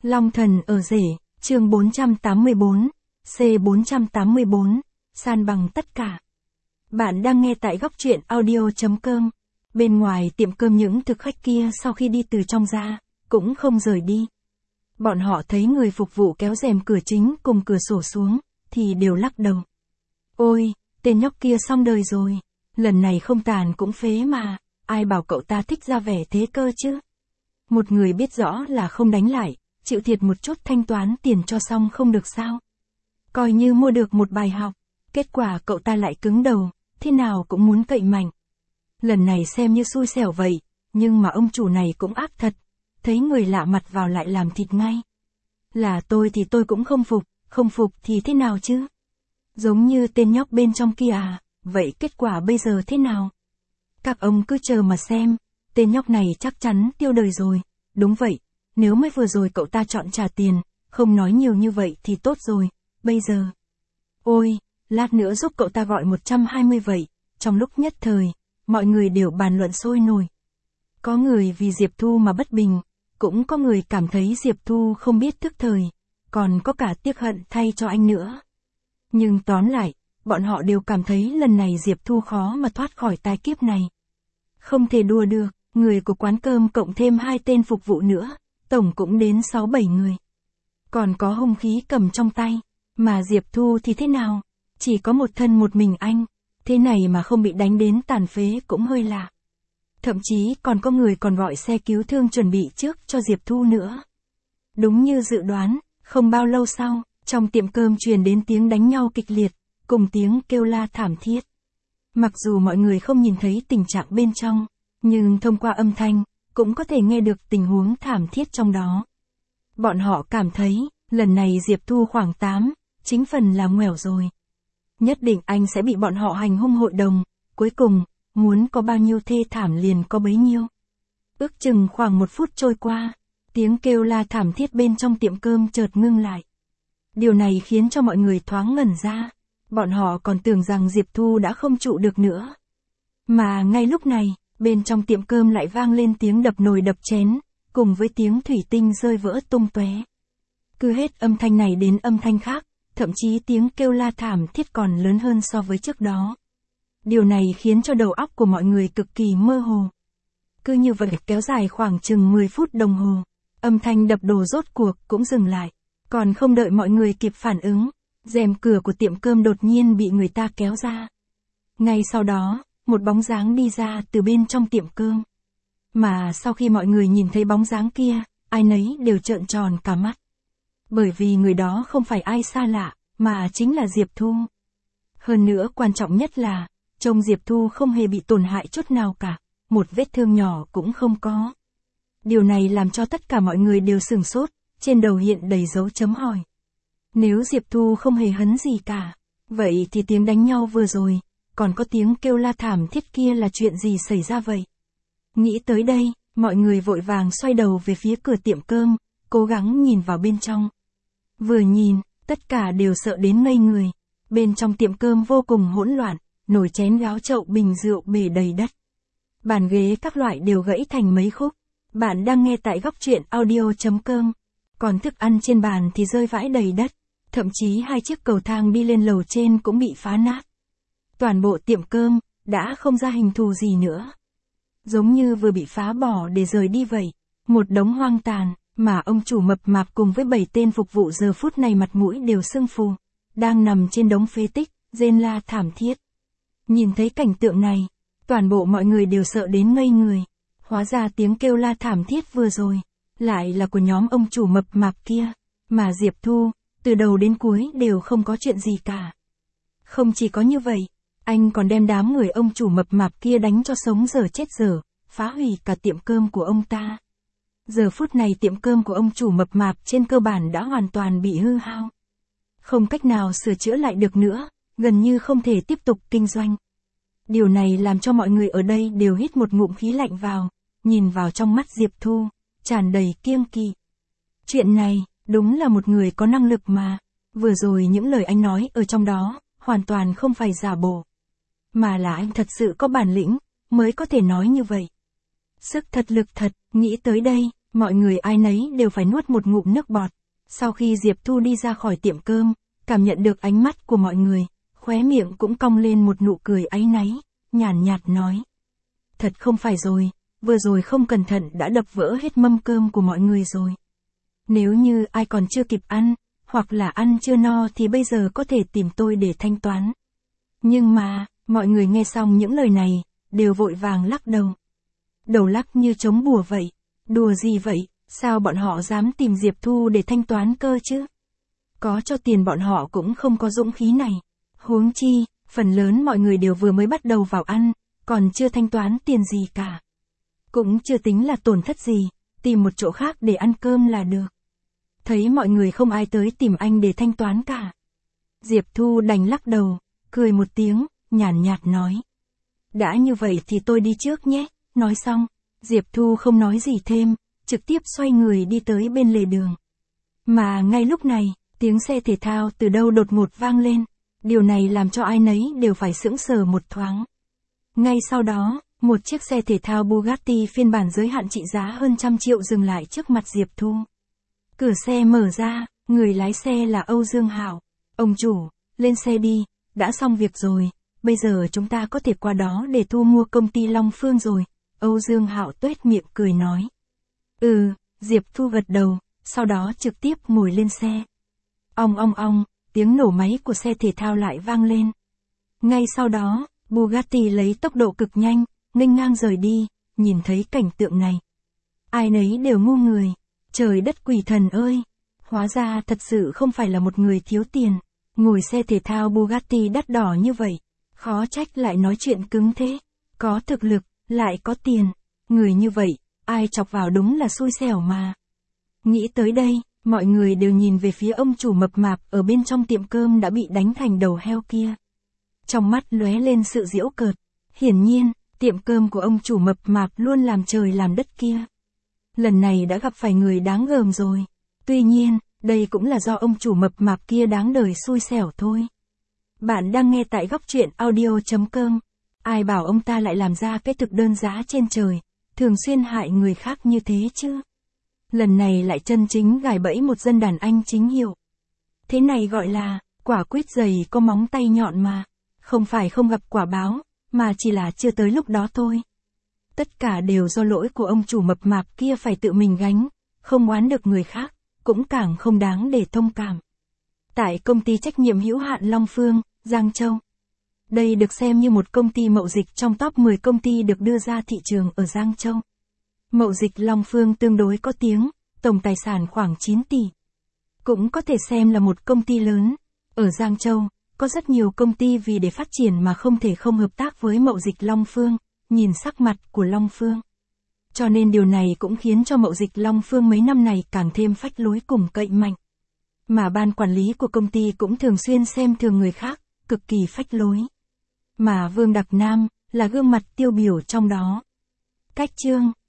Long thần ở rể, chương 484, C484, san bằng tất cả. Bạn đang nghe tại góc truyện audio.com. Bên ngoài tiệm cơm những thực khách kia sau khi đi từ trong ra, cũng không rời đi. Bọn họ thấy người phục vụ kéo rèm cửa chính cùng cửa sổ xuống, thì đều lắc đầu. Ôi, tên nhóc kia xong đời rồi. Lần này không tàn cũng phế mà, ai bảo cậu ta thích ra vẻ thế cơ chứ. Một người biết rõ là không đánh lại, chịu thiệt một chút thanh toán tiền cho xong không được sao. Coi như mua được một bài học, kết quả cậu ta lại cứng đầu, thế nào cũng muốn cậy mạnh. Lần này xem như xui xẻo vậy, nhưng mà ông chủ này cũng ác thật, thấy người lạ mặt vào lại làm thịt ngay. Là tôi thì tôi cũng không phục thì thế nào chứ? Giống như tên nhóc bên trong kia à, vậy kết quả bây giờ thế nào? Các ông cứ chờ mà xem, tên nhóc này chắc chắn tiêu đời rồi, đúng vậy, nếu mới vừa rồi cậu ta chọn trả tiền, không nói nhiều như vậy thì tốt rồi, bây giờ. Ôi, lát nữa giúp cậu ta gọi 120 vậy, trong lúc nhất thời, mọi người đều bàn luận sôi nổi. Có người vì Diệp Thu mà bất bình, cũng có người cảm thấy Diệp Thu không biết thức thời, còn có cả tiếc hận thay cho anh nữa. Nhưng tóm lại, bọn họ đều cảm thấy lần này Diệp Thu khó mà thoát khỏi tai kiếp này. Không thể đùa được, người của quán cơm cộng thêm 2 tên phục vụ nữa, tổng cũng đến 6-7 người. Còn có hung khí cầm trong tay, mà Diệp Thu thì thế nào? Chỉ có một thân một mình anh, thế này mà không bị đánh đến tàn phế cũng hơi lạ. Thậm chí còn có người còn gọi xe cứu thương chuẩn bị trước cho Diệp Thu nữa. Đúng như dự đoán, không bao lâu sau, trong tiệm cơm truyền đến tiếng đánh nhau kịch liệt, cùng tiếng kêu la thảm thiết. Mặc dù mọi người không nhìn thấy tình trạng bên trong, nhưng thông qua âm thanh, cũng có thể nghe được tình huống thảm thiết trong đó. Bọn họ cảm thấy, lần này Diệp Thu khoảng 9 phần là ngoẻo rồi. Nhất định anh sẽ bị bọn họ hành hung hội đồng, cuối cùng, muốn có bao nhiêu thê thảm liền có bấy nhiêu. Ước chừng khoảng 1 phút trôi qua, tiếng kêu la thảm thiết bên trong tiệm cơm chợt ngưng lại. Điều này khiến cho mọi người thoáng ngẩn ra, bọn họ còn tưởng rằng Diệp Thu đã không trụ được nữa. Mà ngay lúc này, bên trong tiệm cơm lại vang lên tiếng đập nồi đập chén, cùng với tiếng thủy tinh rơi vỡ tung tóe. Cứ hết âm thanh này đến âm thanh khác, thậm chí tiếng kêu la thảm thiết còn lớn hơn so với trước đó. Điều này khiến cho đầu óc của mọi người cực kỳ mơ hồ. Cứ như vậy kéo dài khoảng chừng 10 phút đồng hồ, âm thanh đập đồ rốt cuộc cũng dừng lại. Còn không đợi mọi người kịp phản ứng, rèm cửa của tiệm cơm đột nhiên bị người ta kéo ra. Ngay sau đó, một bóng dáng đi ra từ bên trong tiệm cơm. Mà sau khi mọi người nhìn thấy bóng dáng kia, ai nấy đều trợn tròn cả mắt. Bởi vì người đó không phải ai xa lạ, mà chính là Diệp Thu. Hơn nữa quan trọng nhất là, trông Diệp Thu không hề bị tổn hại chút nào cả, một vết thương nhỏ cũng không có. Điều này làm cho tất cả mọi người đều sửng sốt, trên đầu hiện đầy dấu chấm hỏi. Nếu Diệp Thu không hề hấn gì cả, vậy thì tiếng đánh nhau vừa rồi, còn có tiếng kêu la thảm thiết kia là chuyện gì xảy ra vậy? Nghĩ tới đây, mọi người vội vàng xoay đầu về phía cửa tiệm cơm, cố gắng nhìn vào bên trong. Vừa nhìn, tất cả đều sợ đến ngây người. Bên trong tiệm cơm vô cùng hỗn loạn, nồi chén gáo chậu bình rượu bể đầy đất. Bàn ghế các loại đều gãy thành mấy khúc. Bạn đang nghe tại góc truyện audio.com. Còn thức ăn trên bàn thì rơi vãi đầy đất. Thậm chí 2 chiếc cầu thang đi lên lầu trên cũng bị phá nát. Toàn bộ tiệm cơm, đã không ra hình thù gì nữa. Giống như vừa bị phá bỏ để rời đi vậy. Một đống hoang tàn, mà ông chủ mập mạp cùng với 7 tên phục vụ giờ phút này mặt mũi đều sưng phù. Đang nằm trên đống phế tích, rên la thảm thiết. Nhìn thấy cảnh tượng này, toàn bộ mọi người đều sợ đến ngây người. Hóa ra tiếng kêu la thảm thiết vừa rồi, lại là của nhóm ông chủ mập mạp kia. Mà Diệp Thu, từ đầu đến cuối đều không có chuyện gì cả. Không chỉ có như vậy, anh còn đem đám người ông chủ mập mạp kia đánh cho sống dở chết dở, phá hủy cả tiệm cơm của ông ta. Giờ phút này tiệm cơm của ông chủ mập mạp trên cơ bản đã hoàn toàn bị hư hao. Không cách nào sửa chữa lại được nữa, gần như không thể tiếp tục kinh doanh. Điều này làm cho mọi người ở đây đều hít một ngụm khí lạnh vào, nhìn vào trong mắt Diệp Thu, tràn đầy kiêng kỵ. Chuyện này, đúng là một người có năng lực mà. Vừa rồi những lời anh nói ở trong đó, hoàn toàn không phải giả bộ. Mà là anh thật sự có bản lĩnh, mới có thể nói như vậy. Sức thật lực thật, nghĩ tới đây, mọi người ai nấy đều phải nuốt một ngụm nước bọt. Sau khi Diệp Thu đi ra khỏi tiệm cơm, cảm nhận được ánh mắt của mọi người, khóe miệng cũng cong lên một nụ cười áy náy, nhàn nhạt nói. Thật không phải rồi, vừa rồi không cẩn thận đã đập vỡ hết mâm cơm của mọi người rồi. Nếu như ai còn chưa kịp ăn, hoặc là ăn chưa no thì bây giờ có thể tìm tôi để thanh toán. Nhưng mà, mọi người nghe xong những lời này, đều vội vàng lắc đầu. Đầu lắc như trống bùa vậy. Đùa gì vậy, sao bọn họ dám tìm Diệp Thu để thanh toán cơ chứ? Có cho tiền bọn họ cũng không có dũng khí này. Huống chi, phần lớn mọi người đều vừa mới bắt đầu vào ăn, còn chưa thanh toán tiền gì cả. Cũng chưa tính là tổn thất gì, tìm một chỗ khác để ăn cơm là được. Thấy mọi người không ai tới tìm anh để thanh toán cả. Diệp Thu đành lắc đầu, cười một tiếng, nhàn nhạt nói. Đã như vậy thì tôi đi trước nhé. Nói xong, Diệp Thu không nói gì thêm, trực tiếp xoay người đi tới bên lề đường. Mà ngay lúc này, tiếng xe thể thao từ đâu đột ngột vang lên. Điều này làm cho ai nấy đều phải sững sờ một thoáng. Ngay sau đó, một chiếc xe thể thao Bugatti phiên bản giới hạn trị giá hơn 100 triệu dừng lại trước mặt Diệp Thu. Cửa xe mở ra, người lái xe là Âu Dương Hạo. Ông chủ, lên xe đi, đã xong việc rồi, bây giờ chúng ta có thể qua đó để thu mua công ty Long Phương rồi. Âu Dương Hạo tuét miệng cười nói. Diệp Thu gật đầu, sau đó trực tiếp ngồi lên xe. Ong, tiếng nổ máy của xe thể thao lại vang lên. Ngay sau đó, Bugatti lấy tốc độ cực nhanh, nghênh ngang rời đi, nhìn thấy cảnh tượng này. Ai nấy đều ngu người, trời đất quỷ thần ơi, hóa ra thật sự không phải là một người thiếu tiền, ngồi xe thể thao Bugatti đắt đỏ như vậy, khó trách lại nói chuyện cứng thế, có thực lực, lại có tiền, người như vậy, ai chọc vào đúng là xui xẻo mà. Nghĩ tới đây, mọi người đều nhìn về phía ông chủ mập mạp ở bên trong tiệm cơm đã bị đánh thành đầu heo kia. Trong mắt lóe lên sự giễu cợt, hiển nhiên, tiệm cơm của ông chủ mập mạp luôn làm trời làm đất kia. Lần này đã gặp phải người đáng gờm rồi. Tuy nhiên, đây cũng là do ông chủ mập mạp kia đáng đời xui xẻo thôi. Bạn đang nghe tại góc truyện audio.com. Ai bảo ông ta lại làm ra cái thực đơn giá trên trời, thường xuyên hại người khác như thế chứ. Lần này lại chân chính gài bẫy một dân đàn anh chính hiệu. Thế này gọi là, quả quýt dày có móng tay nhọn mà. Không phải không gặp quả báo, mà chỉ là chưa tới lúc đó thôi. Tất cả đều do lỗi của ông chủ mập mạp kia phải tự mình gánh, không oán được người khác, cũng càng không đáng để thông cảm. Tại công ty trách nhiệm hữu hạn Long Phương, Giang Châu. Đây được xem như một công ty mậu dịch trong top 10 công ty được đưa ra thị trường ở Giang Châu. Mậu dịch Long Phương tương đối có tiếng, tổng tài sản khoảng 9 tỷ. Cũng có thể xem là một công ty lớn. Ở Giang Châu, có rất nhiều công ty vì để phát triển mà không thể không hợp tác với mậu dịch Long Phương, nhìn sắc mặt của Long Phương. Cho nên điều này cũng khiến cho mậu dịch Long Phương mấy năm này càng thêm phách lối cùng cậy mạnh. Mà ban quản lý của công ty cũng thường xuyên xem thường người khác, cực kỳ phách lối. Mà Vương Đặc Nam là gương mặt tiêu biểu trong đó. Cách chương